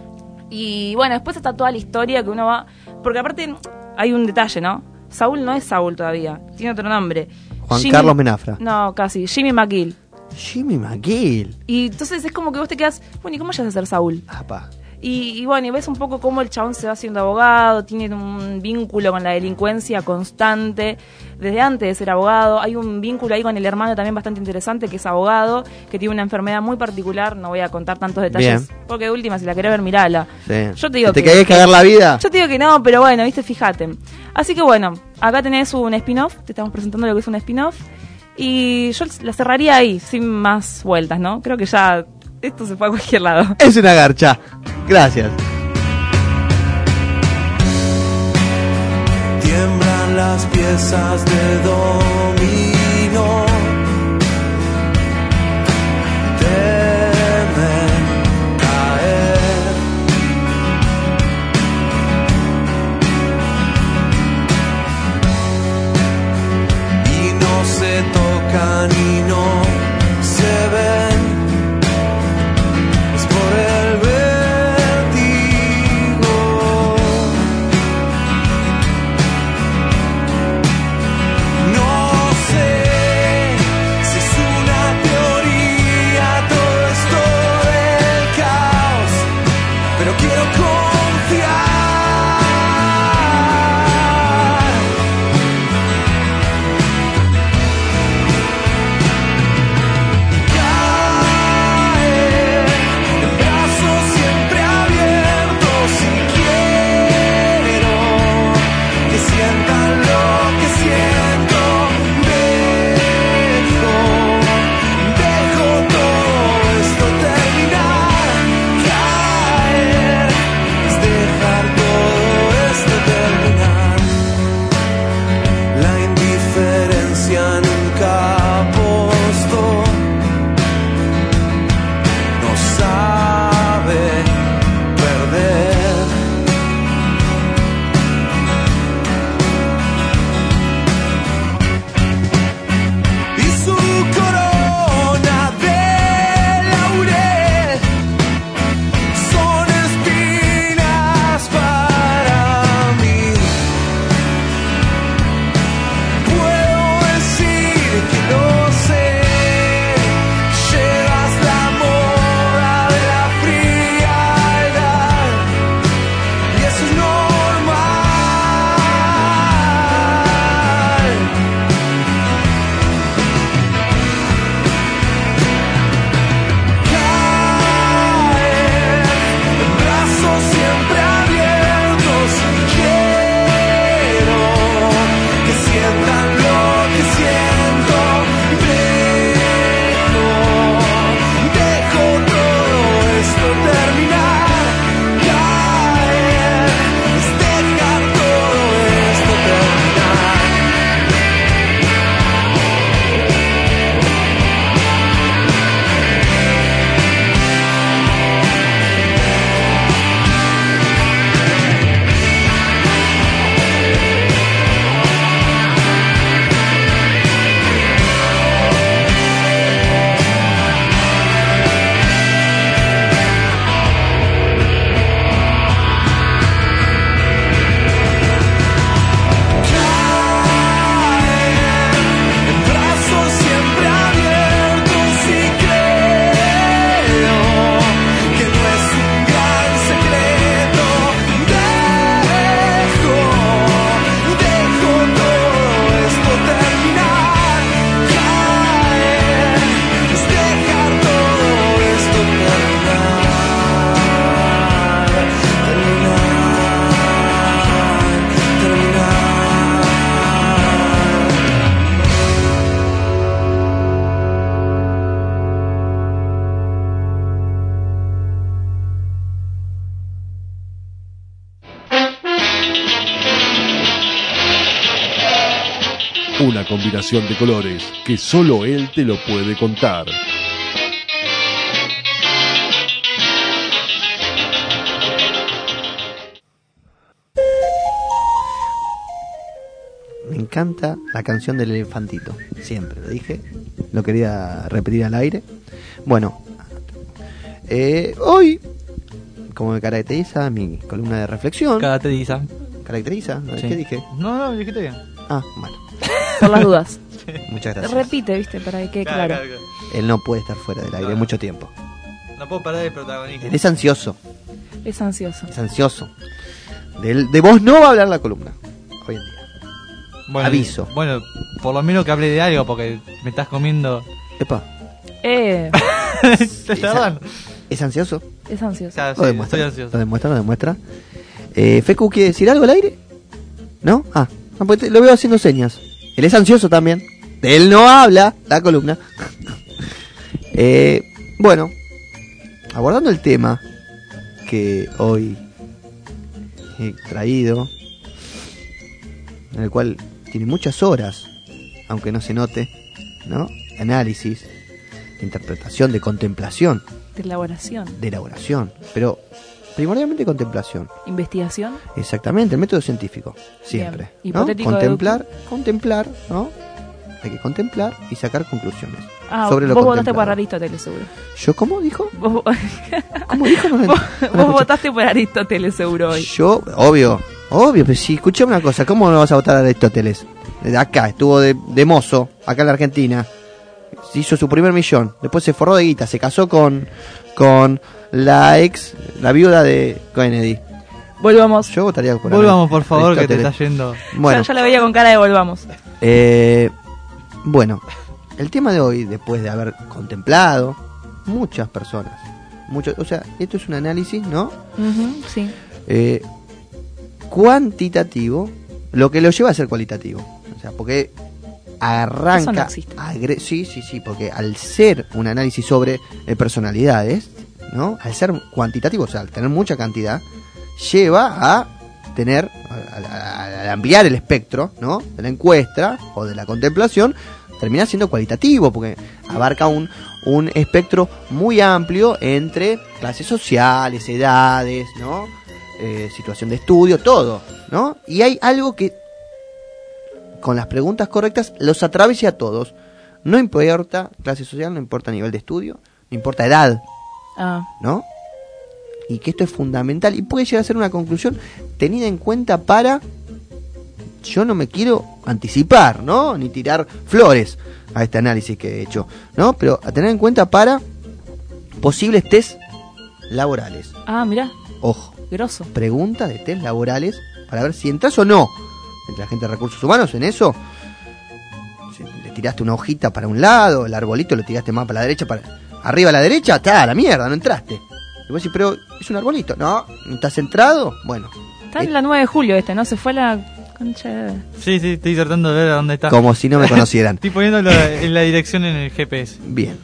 Y bueno, después está toda la historia que uno va... Porque aparte hay un detalle, ¿no? Saúl no es Saúl todavía, tiene otro nombre. Juan Jimmy- Carlos Menafra. No, casi, Jimmy McGill. Jimmy McGill. Y entonces es como que vos te quedas, bueno, ¿y cómo llegas a ser Saúl? Ah, pa. Y, y bueno, y ves un poco cómo el chabón se va haciendo abogado, tiene un vínculo con la delincuencia constante, desde antes de ser abogado. Hay un vínculo ahí con el hermano también bastante interesante, que es abogado, que tiene una enfermedad muy particular, no voy a contar tantos detalles, Bien. porque de última, si la querés ver, mirala. Sí. Yo te digo ¿Te que, querés cagar la vida? Yo te digo que no, pero bueno, viste, fíjate. Así que bueno, acá tenés un spin-off, te estamos presentando lo que es un spin-off, y yo la cerraría ahí, sin más vueltas, ¿no? Creo que ya esto se fue a cualquier lado. Es una garcha. Gracias. Tiemblan las piezas de dominó. Temen caer. Y no se tocan y no se ven. Es por el vértigo. No sé si es una teoría todo esto del caos, pero quiero confiar. Caer en brazos siempre abiertos y quiero que sientan lo que siento. Dejo, dejo todo esto terminar. Caer es dejar todo esto terminar. La indiferencia nunca apostó, no sabe perder. Y su corona de laurel son espinas para mí. Puedo decir que no sé, llevas la moda de la frialdad y eso es normal. Caer en brazos siempre abiertos y quiero que sientan lo que siento. Dejo, dejo todo esto terminar. Caer es dejar todo esto terminar. En brazos siempre abiertos y creo que no es un gran secreto. Dejo, dejo todo esto terminar. Caer es dejar todo esto terminar. Terminar, terminar. Una combinación de colores que solo él te lo puede contar. Me encanta la canción del elefantito. Siempre lo dije. Lo quería repetir al aire. Bueno, eh, hoy, como me caracteriza mi columna de reflexión. Caracteriza. ¿Caracteriza? ¿No? Sí. ¿Qué dije? No, no, dijiste bien. Ah, bueno. Por las dudas. Muchas gracias. Repite, viste, para que quede claro. Claro, claro, Él no puede estar fuera del aire No, no. mucho tiempo. No puedo parar de protagonista. Él es ansioso. Es ansioso. Es ansioso. De, de vos no va a hablar la columna hoy en día. Bueno, Aviso. Bueno, por lo menos que hable de algo, porque me estás comiendo. Epa. Eh, Perdón. ¿Es ansioso? es ansioso. Ya, sí, Lo demuestra. estoy ansioso. Lo demuestra, lo demuestra. Eh, Fecu, ¿quiere decir algo al aire? ¿No? Ah, no, pues te- lo veo haciendo señas. Él es ansioso también. De él no habla la columna. eh, bueno, abordando el tema que hoy he traído, en el cual tiene muchas horas, aunque no se note, ¿no? De análisis, de interpretación, de contemplación, De elaboración. de elaboración, pero primordialmente contemplación. Investigación. Exactamente, el método científico, siempre. Bien. ¿no? Hipotético Contemplar, contemplar, ¿no? Hay que contemplar y sacar conclusiones Ah, sobre lo vos votaste contemplado. por Aristóteles, seguro. ¿Yo cómo dijo? Vos, ¿Cómo dijo? No, lo- vos, no lo vos escuché. votaste por Aristóteles, seguro, hoy. Yo, obvio, obvio, pero si escuché una cosa, ¿cómo no vas a votar a Aristóteles? De acá, estuvo de, de mozo, acá en la Argentina, hizo su primer millón, después se forró de guita, se casó con, con la ex, la viuda de Kennedy. Volvamos. Yo votaría por Volvamos, por favor, que te Aristóteles. está yendo. Bueno, Ya, ya la veía con cara de volvamos. eh, bueno, el tema de hoy, después de haber contemplado muchas personas, muchos, o sea, esto es un análisis, ¿no? Ujú, sí. Eh, cuantitativo, lo que lo lleva a ser cualitativo. O sea, porque arranca... Eso no existe. agre- sí, sí, sí, porque al ser un análisis sobre eh, personalidades, ¿no? Al ser cuantitativo, o sea, al tener mucha cantidad, lleva a tener, al, al- al ampliar el espectro, ¿no? De la encuesta o de la contemplación, termina siendo cualitativo, porque abarca un, un espectro muy amplio entre clases sociales, edades, ¿no? Eh, situación de estudio, todo, ¿no? Y hay algo que con las preguntas correctas los atraviesa a todos. No importa clase social, no importa nivel de estudio, no importa edad, Ah, ¿no? Y que esto es fundamental y puede llegar a ser una conclusión tenida en cuenta para... Yo no me quiero anticipar, ¿no? Ni tirar flores a este análisis que he hecho, ¿no? Pero a tener en cuenta para posibles test laborales. ah, mirá, Ojo, grosso. preguntas de test laborales para ver si entras o no entre la gente de recursos humanos en eso. Si le tiraste una hojita para un lado, el arbolito lo tiraste más para la derecha, para arriba a la derecha, está, la mierda, no entraste. Y vos decís, pero es un arbolito. No, ¿no estás centrado? Bueno, Está en la nueve de julio este, ¿no? Se fue a la concha de... Sí, sí, estoy tratando de ver a dónde está. como si no me conocieran. Estoy poniéndolo en la dirección en el G P S. Bien.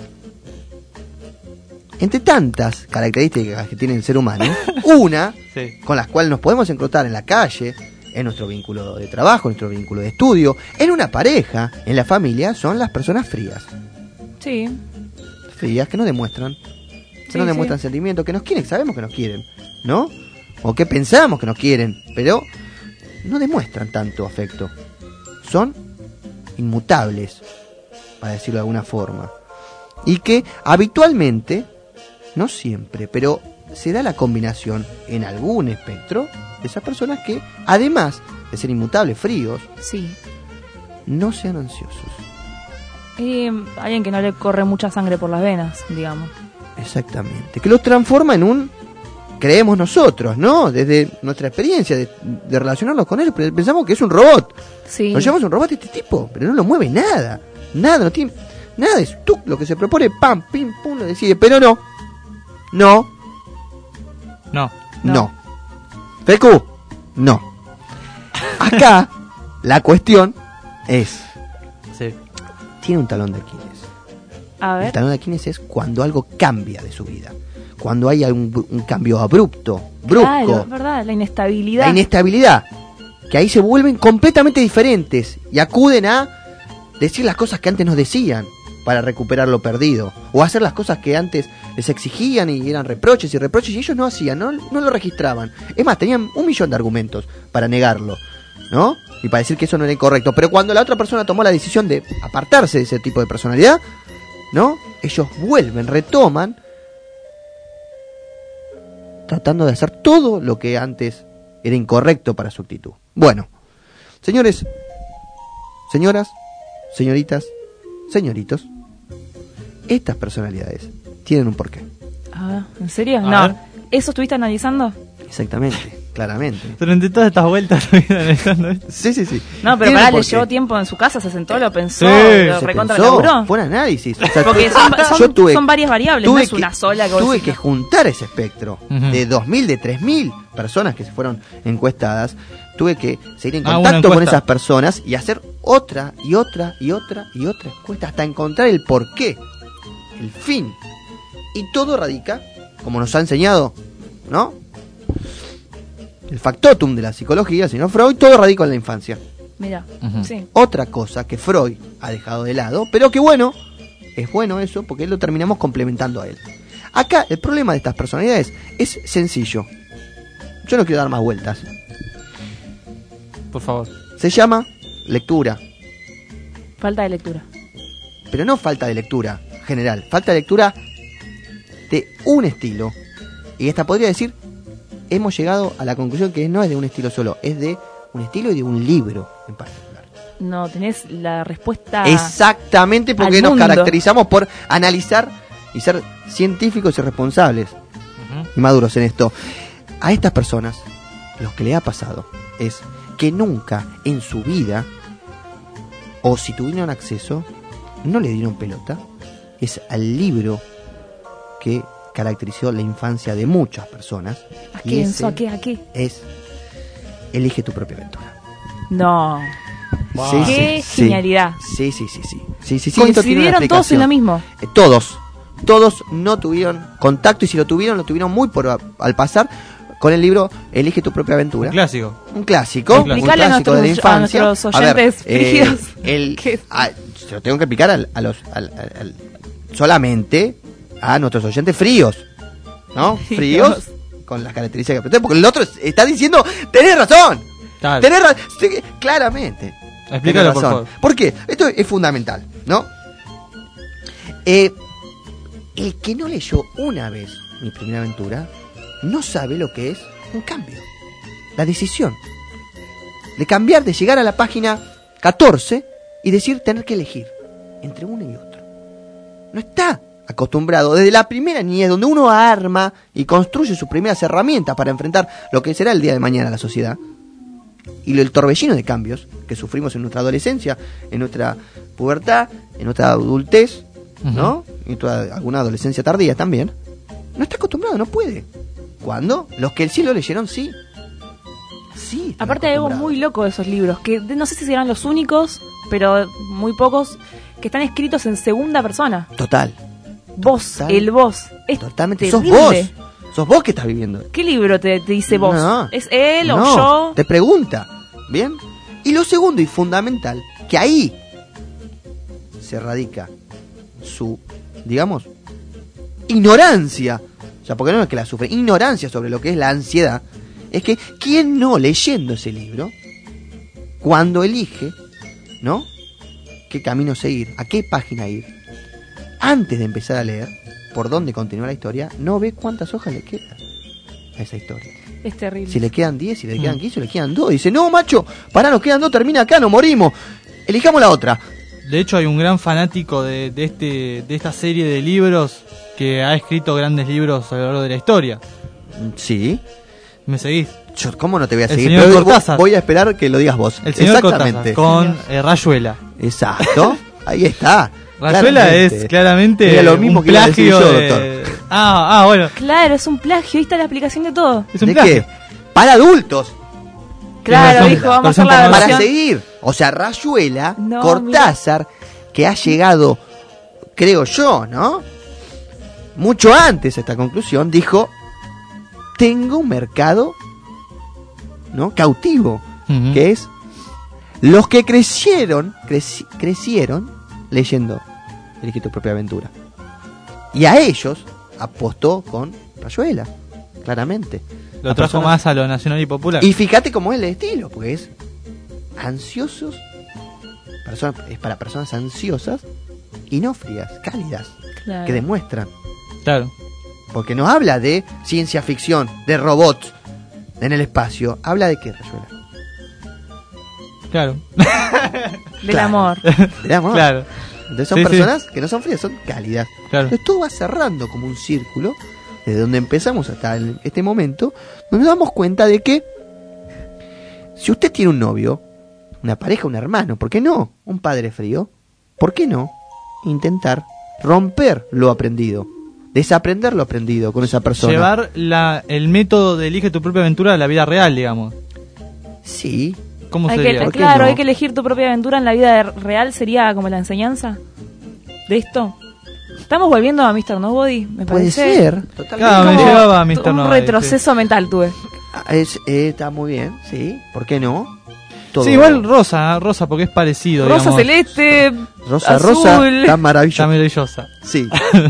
Entre tantas características que tiene el ser humano, una Sí. con las cuales nos podemos encontrar en la calle, en nuestro vínculo de trabajo, en nuestro vínculo de estudio, en una pareja, en la familia, son las personas frías. Sí, Frías que no demuestran, que Sí, no sí. demuestran sentimientos, que nos quieren, sabemos que nos quieren, ¿no? O que pensamos que nos quieren, pero no demuestran tanto afecto. Son inmutables, para decirlo de alguna forma. Y que habitualmente, no siempre, pero se da la combinación en algún espectro de esas personas que, además de ser inmutables, fríos, sí. no sean ansiosos. Y alguien que no le corre mucha sangre por las venas, digamos. Exactamente. Que los transforma en un, creemos nosotros, ¿no? Desde nuestra experiencia de, de relacionarnos con él, pero pensamos que es un robot. Sí. Nos llamamos un robot este tipo, pero no lo mueve nada. Nada, no tiene nada, es tú lo que se propone, pam, pim, pum, lo decide, pero no. No, No. no. No. Fecu, no. Acá la cuestión es, Sí. tiene un talón de Aquiles. A El ver. talón de Aquiles es cuando algo cambia de su vida. Cuando hay un, un cambio abrupto, brusco, Claro, es verdad, la inestabilidad. la inestabilidad, que ahí se vuelven completamente diferentes y acuden a decir las cosas que antes nos decían para recuperar lo perdido, o hacer las cosas que antes les exigían y eran reproches y reproches y ellos no hacían, no, no lo registraban. Es más, tenían un millón de argumentos para negarlo, ¿no? Y para decir que eso no era incorrecto. Pero cuando la otra persona tomó la decisión de apartarse de ese tipo de personalidad, ¿no? Ellos vuelven, retoman, tratando de hacer todo lo que antes era incorrecto para su actitud. Bueno, señores, señoras, señoritas, señoritos, estas personalidades tienen un porqué. Ah, ¿en serio? A no. ver. ¿Eso estuviste analizando? Exactamente, claramente. Durante todas estas vueltas estuviste analizando esto. Sí, sí, sí. No, pero Tiene pará, por le qué. llevó tiempo en su casa, se sentó, lo pensó, Sí, lo Se recontra pensó, laburó. fue un análisis. O sea, Porque son, son- yo tuve- son varias variables, no tuve es una que- sola que vos Tuve decís, que no. juntar ese espectro Ujú. de dos mil, de tres mil personas que se fueron encuestadas. Tuve que seguir en Ah, una contacto con encuesta. esas personas y hacer otra y otra y otra y otra encuesta hasta encontrar el porqué, el fin. Y todo radica, como nos ha enseñado, ¿no? El factotum de la psicología, señor Freud, todo radica en la infancia. Mira, Ujú. sí. Otra cosa que Freud ha dejado de lado, pero que bueno, es bueno eso porque lo terminamos complementando a él. Acá el problema de estas personalidades es sencillo. Yo no quiero dar más vueltas. Por favor. Se llama lectura, Falta de lectura. pero no falta de lectura general, falta de lectura de un estilo. Y esta podría decir, hemos llegado a la conclusión que no es de un estilo solo, es de un estilo y de un libro en particular. No, tenés la respuesta. Exactamente, porque al nos mundo. caracterizamos por analizar y ser científicos y responsables y maduros en esto. A estas personas, lo que le ha pasado es que nunca en su vida, o si tuvieron acceso, no le dieron pelota, es al libro que caracterizó la infancia de muchas personas. ¿A y qué, ese Enzo? ¿A qué? ¿A qué? Es Elige tu propia aventura. No. Wow. Sí, Qué sí, genialidad. Sí, sí, sí, sí. sí, sí, sí, esto tiene una Coincidieron todos en explicación. lo mismo. Eh, todos, todos no tuvieron contacto y si lo tuvieron, lo tuvieron muy por a- al pasar con el libro Elige tu propia aventura. Un clásico. Un clásico, un Explicale a clásico de la nuestros- infancia. a nuestros A ver, oyentes eh, frígidos. el, ¿Qué? ah, se lo tengo que explicar al- a, los al- al- al- solamente a nuestros oyentes fríos, ¿no? Fríos. Fríos con las características que porque el otro es- está diciendo, tenés razón, Claro. tenés razón, claramente. Explícalo, Tenés por razón. favor. ¿Por qué? Esto es fundamental, ¿no? Eh, el que no leyó una vez Mi Primera Aventura no sabe lo que es un cambio. La decisión de cambiar, de llegar a la página catorce y decir tener que elegir entre uno y otro. No está acostumbrado desde la primera niñez, donde uno arma y construye sus primeras herramientas para enfrentar lo que será el día de mañana la sociedad. Y el torbellino de cambios que sufrimos en nuestra adolescencia, en nuestra pubertad, en nuestra adultez, ¿no? Y en toda, alguna adolescencia tardía también. No está acostumbrado, no puede. ¿Cuándo? Los que sí lo leyeron, sí. Sí. están Aparte hay algo acostumbrados. muy loco de esos libros, que de- no sé si serán los únicos, pero muy pocos, que están escritos en segunda persona. Total. Vos, Total. el vos. Es Totalmente. Sos terrible. vos. Sos vos que estás viviendo. ¿Qué libro te, te dice vos? No. ¿Es él o No, yo? te pregunta. ¿Bien? Y lo segundo y fundamental, que ahí se radica su, digamos, ignorancia. O sea, porque no es que la sufre, ignorancia sobre lo que es la ansiedad. Es que quien no leyendo ese libro, cuando elige, ¿no? ¿Qué camino seguir? ¿A qué página ir? Antes de empezar a leer, por dónde continúa la historia, no ve cuántas hojas le quedan a esa historia. Es terrible. Si le quedan diez, si le quedan quince, le quedan dos. Dice, no, macho, pará, nos quedan dos, termina acá, nos morimos. Elijamos la otra. De hecho, hay un gran fanático de, de, este, de esta serie de libros que ha escrito grandes libros a lo largo de la historia. Sí. ¿Me seguís? Yo, ¿cómo no te voy a El seguir? señor Pero Cortázar. voy a esperar que lo digas vos. El señor Exactamente. Cortázar, con eh, Rayuela. Exacto. Ahí está. Rayuela Claramente. es claramente Era lo mismo un que iba a decir plagio yo, de... doctor. Ah, ah, bueno. Claro, es un plagio. Ahí está la explicación de todo. Es un ¿De plagio. qué? Para adultos. Claro, razón. dijo, vamos a Versión hacer la para Para versión. seguir. O sea, Rayuela, No, Cortázar, que ha llegado, creo yo, ¿no? Mucho antes a esta conclusión, dijo, tengo un mercado, ¿no? Cautivo, Ujú. que es los que crecieron, creci- crecieron leyendo Elige tu propia aventura. Y a ellos apostó con Rayuela, claramente. Lo A trajo personas- más a lo nacional y popular. Y fíjate cómo es el estilo, porque es ansiosos, persona- es para personas ansiosas y no frías, cálidas, Claro. que demuestran. Claro. Porque no habla de ciencia ficción, de robots en el espacio, habla de qué, Rayuela. Claro. Del Claro. amor. Del amor. Claro. Entonces son Sí, sí. personas que no son frías, son cálidas. Claro. Entonces todo va cerrando como un círculo desde donde empezamos hasta el- este momento, nos damos cuenta de que si usted tiene un novio, una pareja, un hermano, ¿por qué no? Un padre frío, ¿por qué no intentar romper lo aprendido? Desaprender lo aprendido con esa persona. Llevar la, el método de elige tu propia aventura a la vida real, digamos. Sí. ¿Cómo Hay sería? que, ¿Por qué claro, no? hay que elegir tu propia aventura en la vida de- real, sería como la enseñanza de esto. Estamos volviendo a míster Nobody, me Puede parece. ser. Totalmente. Claro, me Como llevaba a míster Un Nobody, retroceso mental tuve. Ah, es- eh, está muy bien, sí. ¿Por qué no? Todo- Sí, igual rosa, rosa, porque es parecido. Rosa digamos. celeste, Rosa, azul. rosa, está Está maravilloso. maravillosa. Sí.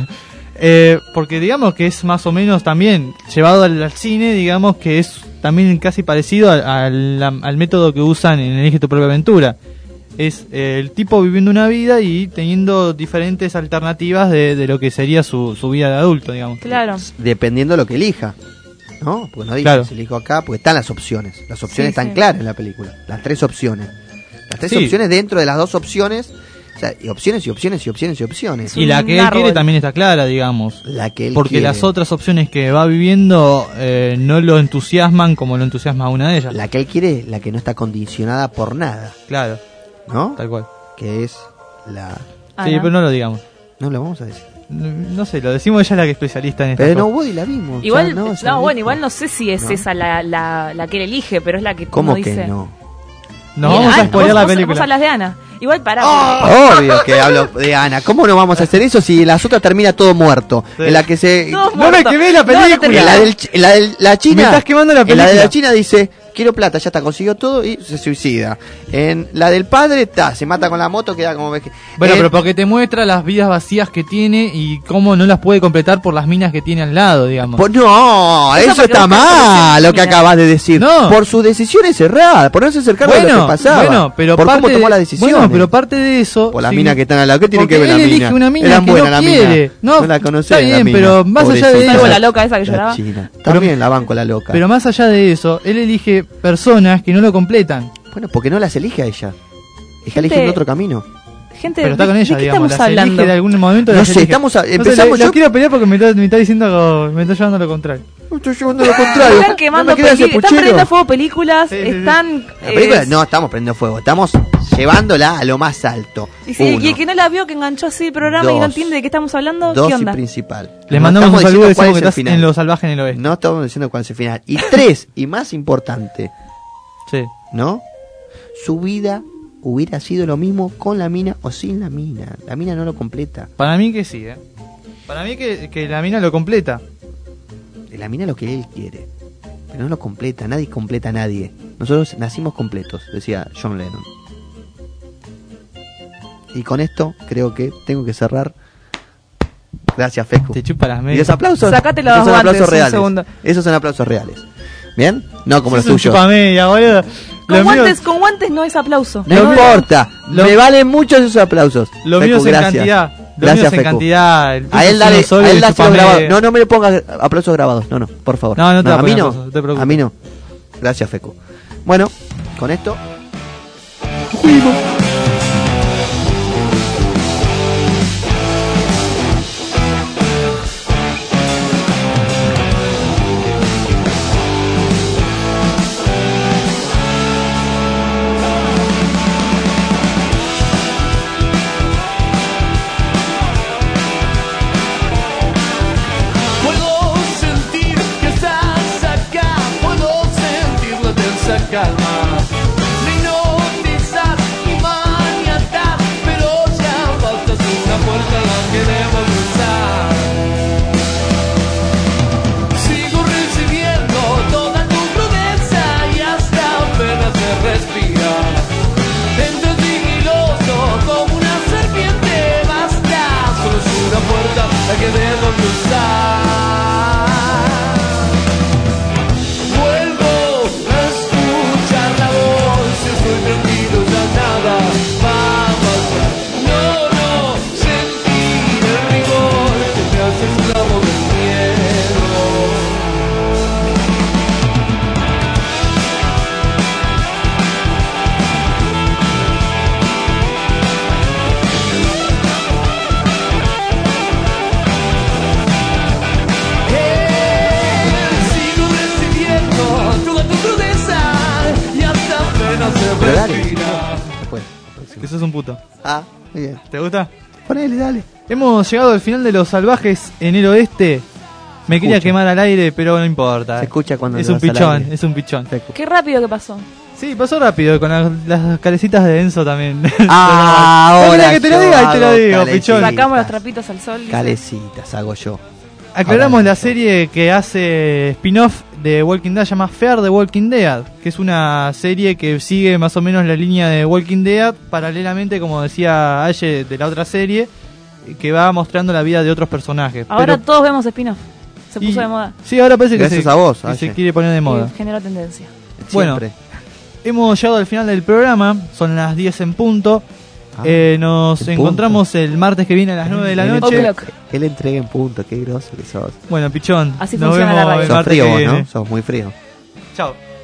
Eh, porque digamos que es más o menos también llevado al, al cine, digamos que es también casi parecido al, al- al método que usan en Elige tu propia aventura. Es eh, el tipo viviendo una vida y teniendo diferentes alternativas de, de lo que sería su, su vida de adulto, digamos. Claro. Dependiendo de lo que elija. ¿No? Porque no dice Claro. si elijo acá, porque están las opciones. Las opciones Sí, están sí. claras en la película. Las tres opciones. Las tres Sí. opciones dentro de las dos opciones. O sea, y opciones y opciones y opciones y opciones. Y la que un él árbol. quiere también está clara, digamos. La que él Porque quiere. las otras opciones que va viviendo eh, no lo entusiasman como lo entusiasma una de ellas. La que él quiere, la que no está condicionada por nada. Claro, ¿No? tal cual. Que es la... Ana. Sí, pero no lo digamos. No lo vamos a decir. No, no sé, lo decimos ella es la que es especialista en esta Pero no, cosa. Woody la vimos. Igual, ya, no, ya la bueno, dijo. igual no sé si es No. esa la, la, la que él elige, pero es la que ¿Cómo uno que dice. no? Nos Y vamos a Ana, spoiler vos- la vos- película. Vos hablas de Ana. Igual pará. Obvio que hablo de Ana. ¿Cómo no vamos a hacer eso si la otra termina todo muerto? Sí. En la que se... Todos No me muertos. quemé la No, no película. terminó. En la, del, ch- en la, del- la China. Me estás quemando la En la de película. la China dice, quiero plata, ya está, consiguió todo y se suicida. En la del padre, está, se mata con la moto, queda como... veje- Bueno, en- pero porque te muestra las vidas vacías que tiene y cómo no las puede completar por las minas que tiene al lado, digamos. Pues no, Eso eso, porque está busca mal, soluciones, lo que mira. acabas de decir. No. Por sus decisiones erradas, por no se acercar a lo que pasaba. bueno, pero por parte cómo tomó de, la decisión. Bueno, pero parte de eso. Por las sí, minas que están al lado. ¿Qué tiene porque que ver la él mina? elige una mina Eran que buenas no la quiere. mina. No, No la conocés, está la bien, mina. pero más allá de Pobrecita. Salvo eso. la loca esa que La lloraba. China. También la banco, la loca. Pero más allá de eso, él elige personas que no lo completan. Bueno, porque no las elige a ella. Ella Gente- elige otro camino. Gente, Pero está ¿de- con ella, ¿de qué digamos. estamos las hablando? elige de algún momento. No las sé, elige. estamos a- No sé, empezamos le- lo yo- quiero pelear porque me está, me está diciendo algo- me está llevando a lo contrario. Estoy llevando lo contrario. Están quemando No me quedas películas, ese están puchero. prendiendo fuego películas, Sí, sí, sí. están... La película, eh, no, estamos prendiendo fuego. Estamos llevándola a lo más alto. Y, si, Uno. y el que no la vio, que enganchó así el programa y no Dos. entiende de qué estamos hablando, Dos ¿qué y onda? principal. Les No mandamos un estamos saludo y diciendo cuál decimos que es el estás final. en lo salvaje en el oeste. No estamos diciendo cuál es el final. Y tres, y más importante, Sí. ¿no? Su vida hubiera sido lo mismo con la mina o sin la mina. La mina no lo completa. Para mí que sí, ¿eh? Para mí que, que la mina lo completa. La mina lo que él quiere. Pero no lo completa. Nadie completa a nadie. Nosotros nacimos completos, decía John Lennon. Y con esto creo que tengo que cerrar. Gracias, Fecu. Te chupa las ¿Y medias. los aplausos? Sacate los Esos son guantes, aplausos un reales. segundo. Esos son aplausos reales. ¿Bien? No como los Es un tuyos. chupamedia, boludo. Con Lo mío- guantes, con guantes no es aplauso. No Lo mío- importa. lo- Me valen mucho esos aplausos. Lo Fecu, mío es en gracias. cantidad. Lo Gracias, mío es en Fecu. cantidad. El tuyo A él es dale, uno solo a y él el dáselo chupamedia. grabado. No, no me le pongas aplausos grabados. No, no, por favor. No, no te voy a a mí poner no. aplausos, no te preocupes. A mí no. Gracias, Fecu. Bueno, con esto. Puedo sentir que estás acá, puedo sentir la tensa calma. Me hipnotizas y maniatas, pero ya faltas una puerta a la que debo cruzar. Sigo recibiendo toda tu crudeza y hasta apenas se respira. Entro sigiloso como una serpiente, basta, solo es una puerta la que debo cruzar. Vuelvo a escuchar la voz, estoy perdido, ya nada va a pasar. No, no, sentir el rigor que me hace esclavo del miedo. dale. respira. Después. Que sos un puto. Ah, muy bien. ¿Te gusta? Ponele, dale. Hemos llegado al final de Los Salvajes en el Oeste. Me quería escucha. quemar al aire, pero no importa. Se escucha cuando Es le un das al pichón, aire. es un pichón. Qué rápido que pasó. Sí, pasó rápido, con la- las calecitas de Enzo también. Ah, No, ahora que te lo yo diga y te lo hago digo, calecitas. pichón. Sacamos los trapitos al sol. dice. Calecitas hago yo. Aclaramos Ahora, la serie que hace spin-off de Walking Dead, se llama Fear the Walking Dead, que es una serie que sigue más o menos la línea de Walking Dead, paralelamente, como decía Aye, de la otra serie, que va mostrando la vida de otros personajes. Ahora Pero- todos vemos spin-off. Se puso y- de moda. Sí, ahora parece que, Gracias se, a vos, que Aye. se quiere poner de moda. Y generó tendencia. Bueno, Siempre. hemos llegado al final del programa, son las diez en punto. Ah, Eh, nos en encontramos el martes que viene a las nueve de la Él noche. entrega- O'clock. Él entrega en punto, qué groso que sos. Bueno, pichón, Así nos funciona vemos la radio. el Sos martes frío que vos, viene. ¿no? Sos muy frío. Chao.